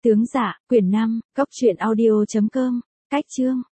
Tướng Dạ, quyển 5, Cốc truyện audio.com, Cách chương.